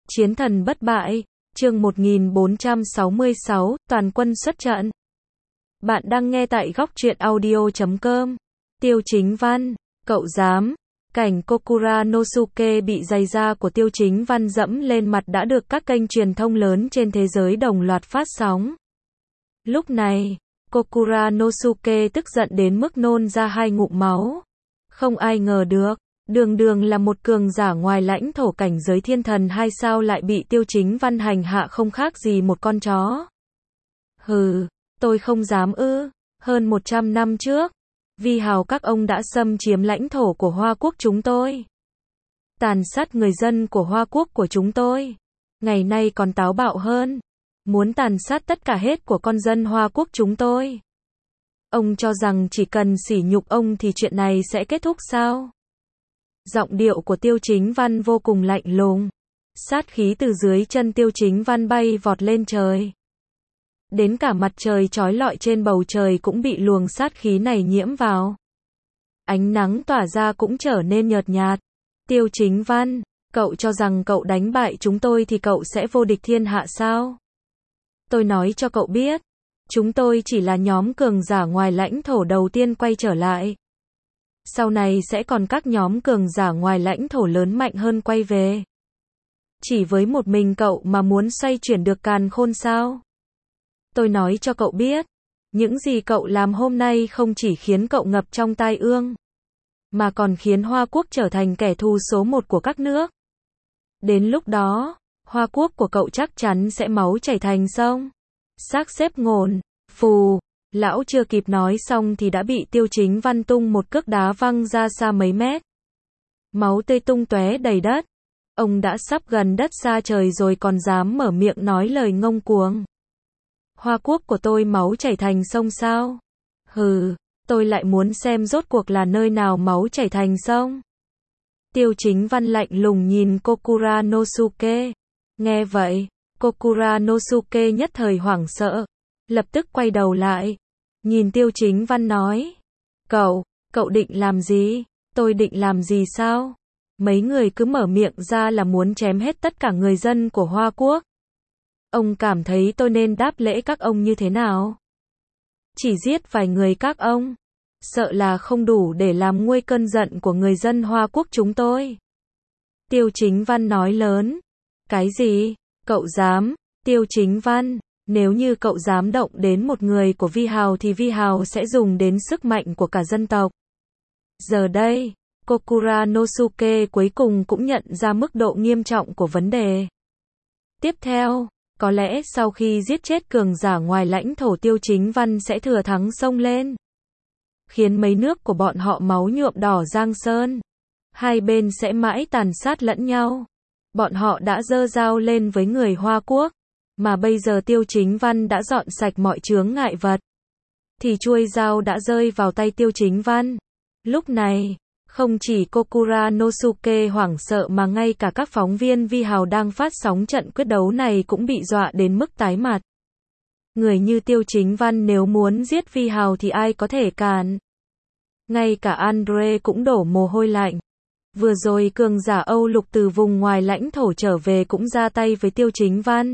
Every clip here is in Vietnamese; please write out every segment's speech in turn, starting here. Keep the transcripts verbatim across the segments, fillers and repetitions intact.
Chiến thần bất bại, chương một nghìn bốn trăm sáu mươi sáu, toàn quân xuất trận. Bạn đang nghe tại góc truyện audio chấm com. Tiêu Chính Văn, cậu dám. Cảnh Kokuranosuke bị giày da của Tiêu Chính Văn dẫm lên mặt đã được các kênh truyền thông lớn trên thế giới đồng loạt phát sóng. Lúc này, Kokuranosuke tức giận đến mức nôn ra hai ngụm máu. Không ai ngờ được, đường đường là một cường giả ngoài lãnh thổ cảnh giới thiên thần hay sao lại bị Tiêu Chính Văn hành hạ không khác gì một con chó. Hừ, tôi không dám ư, hơn một trăm năm trước, vi hào các ông đã xâm chiếm lãnh thổ của Hoa Quốc chúng tôi. Tàn sát người dân của Hoa Quốc của chúng tôi. Ngày nay còn táo bạo hơn, muốn tàn sát tất cả hết của con dân Hoa Quốc chúng tôi. Ông cho rằng chỉ cần sỉ nhục ông thì chuyện này sẽ kết thúc sao? Giọng điệu của Tiêu Chính Văn vô cùng lạnh lùng. Sát khí từ dưới chân Tiêu Chính Văn bay vọt lên trời. Đến cả mặt trời chói lọi trên bầu trời cũng bị luồng sát khí này nhiễm vào. Ánh nắng tỏa ra cũng trở nên nhợt nhạt. Tiêu Chính Văn, cậu cho rằng cậu đánh bại chúng tôi thì cậu sẽ vô địch thiên hạ sao? Tôi nói cho cậu biết, chúng tôi chỉ là nhóm cường giả ngoài lãnh thổ đầu tiên quay trở lại. Sau này sẽ còn các nhóm cường giả ngoài lãnh thổ lớn mạnh hơn quay về. Chỉ với một mình cậu mà muốn xoay chuyển được càn khôn sao? Tôi nói cho cậu biết, những gì cậu làm hôm nay không chỉ khiến cậu ngập trong tai ương, mà còn khiến Hoa Quốc trở thành kẻ thù số một của các nước. Đến lúc đó, Hoa Quốc của cậu chắc chắn sẽ máu chảy thành sông. Xác xếp ngổn, phù. Lão chưa kịp nói xong thì đã bị Tiêu Chính Văn tung một cước đá văng ra xa mấy mét. Máu tươi tung tóe đầy đất. Ông đã sắp gần đất xa trời rồi còn dám mở miệng nói lời ngông cuồng. Hoa Quốc của tôi máu chảy thành sông sao? Hừ, tôi lại muốn xem rốt cuộc là nơi nào máu chảy thành sông. Tiêu Chính Văn lạnh lùng nhìn Kokuranosuke. Nghe vậy, Kokuranosuke nhất thời hoảng sợ. Lập tức quay đầu lại, nhìn Tiêu Chính Văn nói. Cậu, cậu định làm gì? Tôi định làm gì sao? Mấy người cứ mở miệng ra là muốn chém hết tất cả người dân của Hoa Quốc. Ông cảm thấy tôi nên đáp lễ các ông như thế nào? Chỉ giết vài người các ông, sợ là không đủ để làm nguôi cơn giận của người dân Hoa Quốc chúng tôi. Tiêu Chính Văn nói lớn. Cái gì? Cậu dám? Tiêu Chính Văn, nếu như cậu dám động đến một người của Vi Hào thì Vi Hào sẽ dùng đến sức mạnh của cả dân tộc. Giờ đây, Kokuranosuke cuối cùng cũng nhận ra mức độ nghiêm trọng của vấn đề. Tiếp theo, có lẽ sau khi giết chết cường giả ngoài lãnh thổ Tiêu Chính Văn sẽ thừa thắng xông lên, khiến mấy nước của bọn họ máu nhuộm đỏ Giang Sơn. Hai bên sẽ mãi tàn sát lẫn nhau. Bọn họ đã giơ dao lên với người Hoa Quốc, mà bây giờ Tiêu Chính Văn đã dọn sạch mọi chướng ngại vật, thì chuôi dao đã rơi vào tay Tiêu Chính Văn. Lúc này, không chỉ Kokuranosuke hoảng sợ mà ngay cả các phóng viên Vi Hào đang phát sóng trận quyết đấu này cũng bị dọa đến mức tái mặt. Người như Tiêu Chính Văn nếu muốn giết Vi Hào thì ai có thể cản? Ngay cả Andre cũng đổ mồ hôi lạnh. Vừa rồi cường giả Âu Lục từ vùng ngoài lãnh thổ trở về cũng ra tay với Tiêu Chính Văn.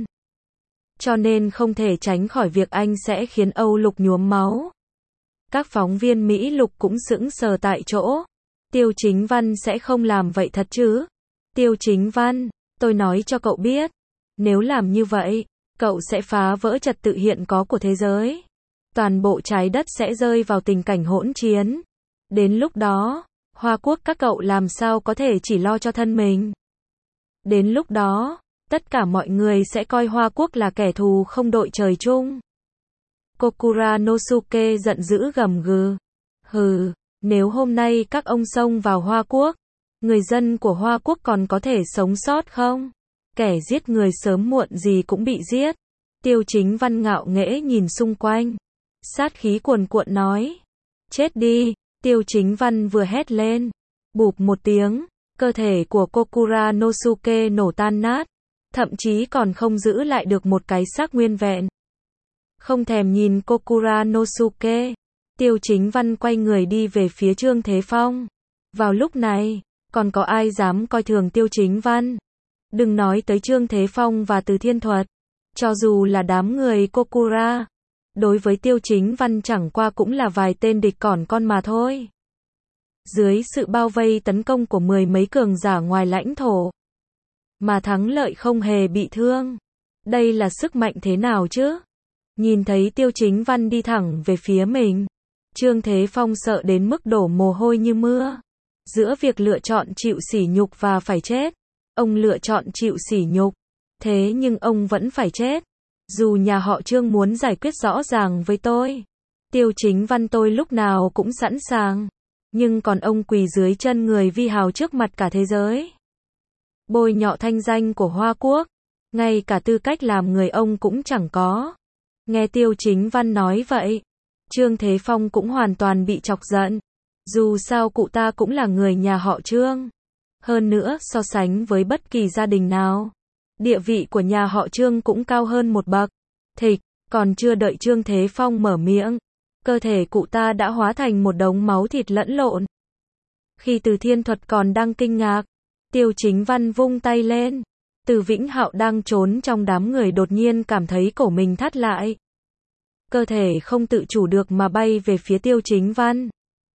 Cho nên không thể tránh khỏi việc anh sẽ khiến Âu Lục nhuốm máu. Các phóng viên Mỹ Lục cũng sững sờ tại chỗ. Tiêu Chính Văn sẽ không làm vậy thật chứ? Tiêu Chính Văn, tôi nói cho cậu biết, nếu làm như vậy, cậu sẽ phá vỡ trật tự hiện có của thế giới. Toàn bộ trái đất sẽ rơi vào tình cảnh hỗn chiến. Đến lúc đó, Hoa Quốc các cậu làm sao có thể chỉ lo cho thân mình? Đến lúc đó, tất cả mọi người sẽ coi Hoa Quốc là kẻ thù không đội trời chung. Kokuranosuke giận dữ gầm gừ. Hừ, nếu hôm nay các ông xông vào Hoa Quốc, người dân của Hoa Quốc còn có thể sống sót không? Kẻ giết người sớm muộn gì cũng bị giết. Tiêu Chính Văn ngạo nghễ nhìn xung quanh. Sát khí cuồn cuộn nói. Chết đi, Tiêu Chính Văn vừa hét lên. Bụp một tiếng, cơ thể của Kokuranosuke nổ tan nát. Thậm chí còn không giữ lại được một cái xác nguyên vẹn. Không thèm nhìn Kokuranosuke, Tiêu Chính Văn quay người đi về phía Trương Thế Phong. Vào lúc này, còn có ai dám coi thường Tiêu Chính Văn? Đừng nói tới Trương Thế Phong và Từ Thiên Thuật. Cho dù là đám người Kokura, đối với Tiêu Chính Văn chẳng qua cũng là vài tên địch cỏn con mà thôi. Dưới sự bao vây tấn công của mười mấy cường giả ngoài lãnh thổ, mà thắng lợi không hề bị thương. Đây là sức mạnh thế nào chứ? Nhìn thấy Tiêu Chính Văn đi thẳng về phía mình, Trương Thế Phong sợ đến mức đổ mồ hôi như mưa. Giữa việc lựa chọn chịu sỉ nhục và phải chết, ông lựa chọn chịu sỉ nhục. Thế nhưng ông vẫn phải chết. Dù nhà họ Trương muốn giải quyết rõ ràng với tôi, Tiêu Chính Văn tôi lúc nào cũng sẵn sàng. Nhưng còn ông quỳ dưới chân người vi hào trước mặt cả thế giới, bôi nhọ thanh danh của Hoa Quốc, ngay cả tư cách làm người ông cũng chẳng có. Nghe Tiêu Chính Văn nói vậy, Trương Thế Phong cũng hoàn toàn bị chọc giận. Dù sao cụ ta cũng là người nhà họ Trương. Hơn nữa, so sánh với bất kỳ gia đình nào, địa vị của nhà họ Trương cũng cao hơn một bậc. Thịch, còn chưa đợi Trương Thế Phong mở miệng, cơ thể cụ ta đã hóa thành một đống máu thịt lẫn lộn. Khi Từ Thiên Thuật còn đang kinh ngạc, Tiêu Chính Văn vung tay lên. Từ Vĩnh Hạo đang trốn trong đám người đột nhiên cảm thấy cổ mình thắt lại. Cơ thể không tự chủ được mà bay về phía Tiêu Chính Văn.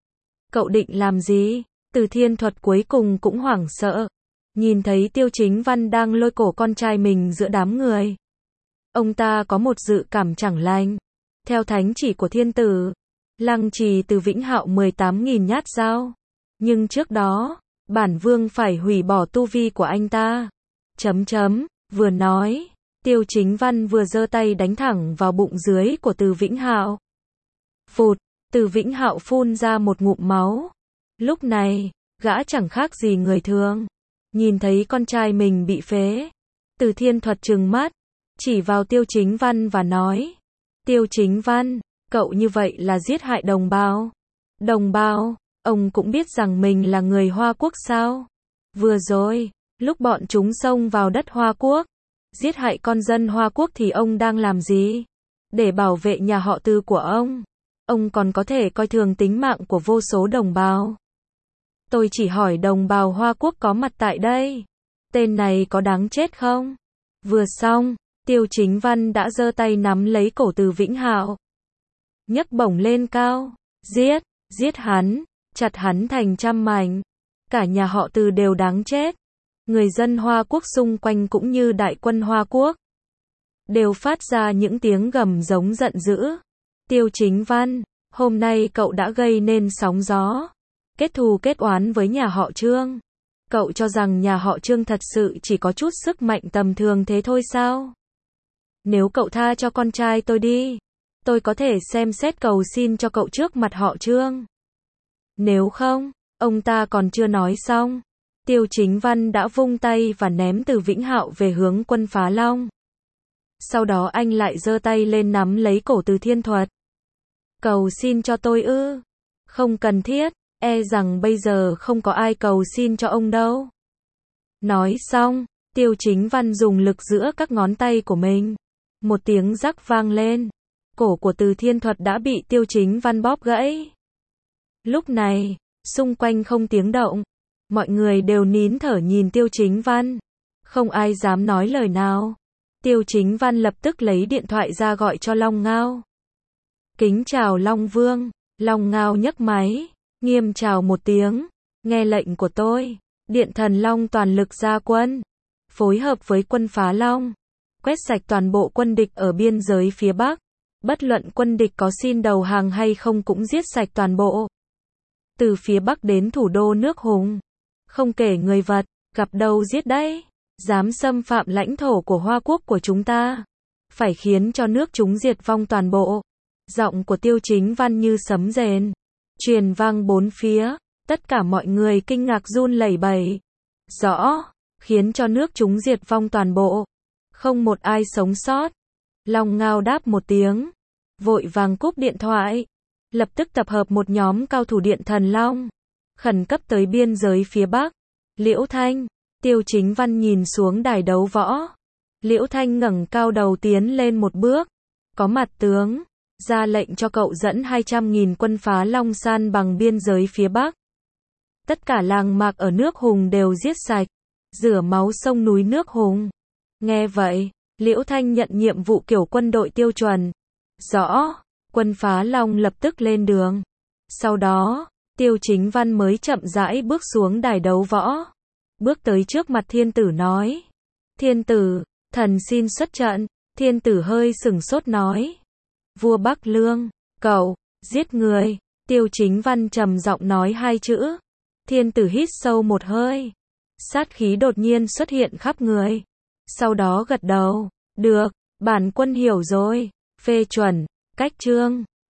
Cậu định làm gì? Từ Thiên Thuật cuối cùng cũng hoảng sợ. Nhìn thấy Tiêu Chính Văn đang lôi cổ con trai mình giữa đám người, ông ta có một dự cảm chẳng lành. Theo thánh chỉ của thiên tử, lăng trì Từ Vĩnh Hạo mười tám nghìn nhát dao. Nhưng trước đó, bản vương phải hủy bỏ tu vi của anh ta. Chấm chấm, vừa nói, Tiêu Chính Văn vừa giơ tay đánh thẳng vào bụng dưới của Từ Vĩnh Hạo. Phụt, Từ Vĩnh Hạo phun ra một ngụm máu. Lúc này, gã chẳng khác gì người thường. Nhìn thấy con trai mình bị phế, Từ Thiên Thuật trừng mắt, chỉ vào Tiêu Chính Văn và nói: Tiêu Chính Văn, cậu như vậy là giết hại đồng bào. Đồng bào, ông cũng biết rằng mình là người Hoa Quốc sao? Vừa rồi, lúc bọn chúng xông vào đất Hoa Quốc, giết hại con dân Hoa Quốc thì ông đang làm gì? Để bảo vệ nhà họ Từ của ông, ông còn có thể coi thường tính mạng của vô số đồng bào. Tôi chỉ hỏi đồng bào Hoa Quốc có mặt tại đây, tên này có đáng chết không? Vừa xong, Tiêu Chính Văn đã giơ tay nắm lấy cổ Từ Vĩnh Hạo, nhấc bổng lên cao, giết, giết hắn, chặt hắn thành trăm mảnh. Cả nhà họ Từ đều đáng chết. Người dân Hoa Quốc xung quanh cũng như đại quân Hoa Quốc đều phát ra những tiếng gầm giống giận dữ. Tiêu Chính Văn, hôm nay cậu đã gây nên sóng gió, kết thù kết oán với nhà họ Trương. Cậu cho rằng nhà họ Trương thật sự chỉ có chút sức mạnh tầm thường thế thôi sao? Nếu cậu tha cho con trai tôi đi, tôi có thể xem xét cầu xin cho cậu trước mặt họ Trương. Nếu không, ông ta còn chưa nói xong, Tiêu Chính Văn đã vung tay và ném Từ Vĩnh Hạo về hướng Quân Phá Long. Sau đó anh lại giơ tay lên nắm lấy cổ Từ Thiên Thuật. Cầu xin cho tôi ư? Không cần thiết, e rằng bây giờ không có ai cầu xin cho ông đâu. Nói xong, Tiêu Chính Văn dùng lực giữa các ngón tay của mình. Một tiếng rắc vang lên. Cổ của Từ Thiên Thuật đã bị Tiêu Chính Văn bóp gãy. Lúc này, xung quanh không tiếng động. Mọi người đều nín thở nhìn Tiêu Chính Văn. Không ai dám nói lời nào. Tiêu Chính Văn lập tức lấy điện thoại ra gọi cho Long Ngao. Kính chào Long Vương. Long Ngao nhấc máy, nghiêm chào một tiếng. Nghe lệnh của tôi, Điện Thần Long toàn lực ra quân, phối hợp với Quân Phá Long, quét sạch toàn bộ quân địch ở biên giới phía Bắc. Bất luận quân địch có xin đầu hàng hay không cũng giết sạch toàn bộ. Từ phía Bắc đến thủ đô nước Hùng, không kể người vật, gặp đâu giết đấy. Dám xâm phạm lãnh thổ của Hoa Quốc của chúng ta, phải khiến cho nước chúng diệt vong toàn bộ. Giọng của Tiêu Chính Văn như sấm rền, truyền vang bốn phía, tất cả mọi người kinh ngạc run lẩy bẩy. Rõ, khiến cho nước chúng diệt vong toàn bộ, không một ai sống sót. Long Ngao đáp một tiếng, vội vàng cúp điện thoại, lập tức tập hợp một nhóm cao thủ Điện Thần Long, khẩn cấp tới biên giới phía Bắc. Liễu Thanh, Tiêu Chính Văn nhìn xuống đài đấu võ. Liễu Thanh ngẩng cao đầu tiến lên một bước. Có mặt tướng, ra lệnh cho cậu dẫn hai trăm nghìn quân Phá Long san bằng biên giới phía Bắc. Tất cả làng mạc ở nước Hùng đều giết sạch. rửa máu sông núi nước hùng. Nghe vậy, Liễu Thanh nhận nhiệm vụ kiểu quân đội tiêu chuẩn. Rõ, quân Phá Long lập tức lên đường. Sau đó, Tiêu Chính Văn mới chậm rãi bước xuống đài đấu võ. Bước tới trước mặt thiên tử nói. Thiên tử, thần xin xuất trận. Thiên tử hơi sửng sốt nói. Vua Bắc Lương, cậu, giết người. Tiêu Chính Văn trầm giọng nói hai chữ. Thiên tử hít sâu một hơi. Sát khí đột nhiên xuất hiện khắp người. Sau đó gật đầu. Được, bản quân hiểu rồi. Phê chuẩn, cách chương.